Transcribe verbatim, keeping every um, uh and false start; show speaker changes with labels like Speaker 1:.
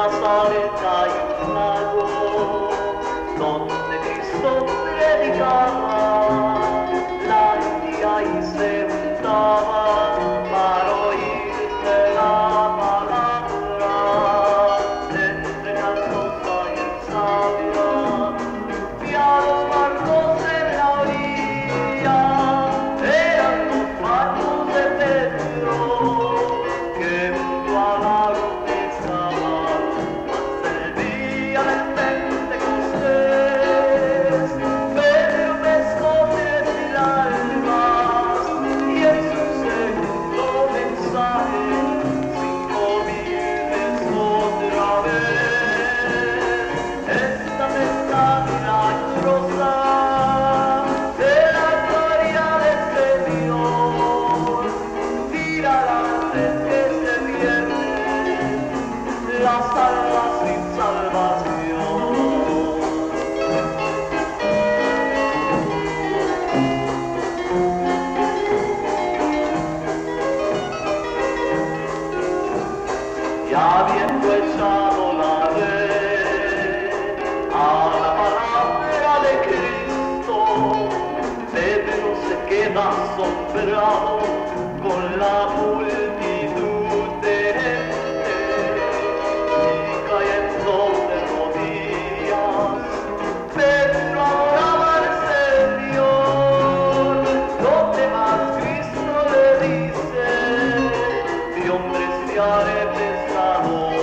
Speaker 1: Nazaret hay un lago donde Cristo predicaba, la India y se juntaba para oírse la palabra. Entre cantos hay el sabio, vi a los barcos en la orilla, eran los barcos de Pedro que junto al lago pescaban. Mas el día del Pentecostés Pedro pescó tres mil almas y en su segundo mensaje cinco miles otra vez. Esta mesa milagrosa de la gloria de este Dios tira la red que se pierde, la salva sin salvación. Y habiendo echado la red a la palabra de Cristo, Pedro se queda asombrado con la multitud de gente y cayendo de rodillas, Pedro adoraba al Señor. Lo demás Cristo le dice: de hombres te haré pescador.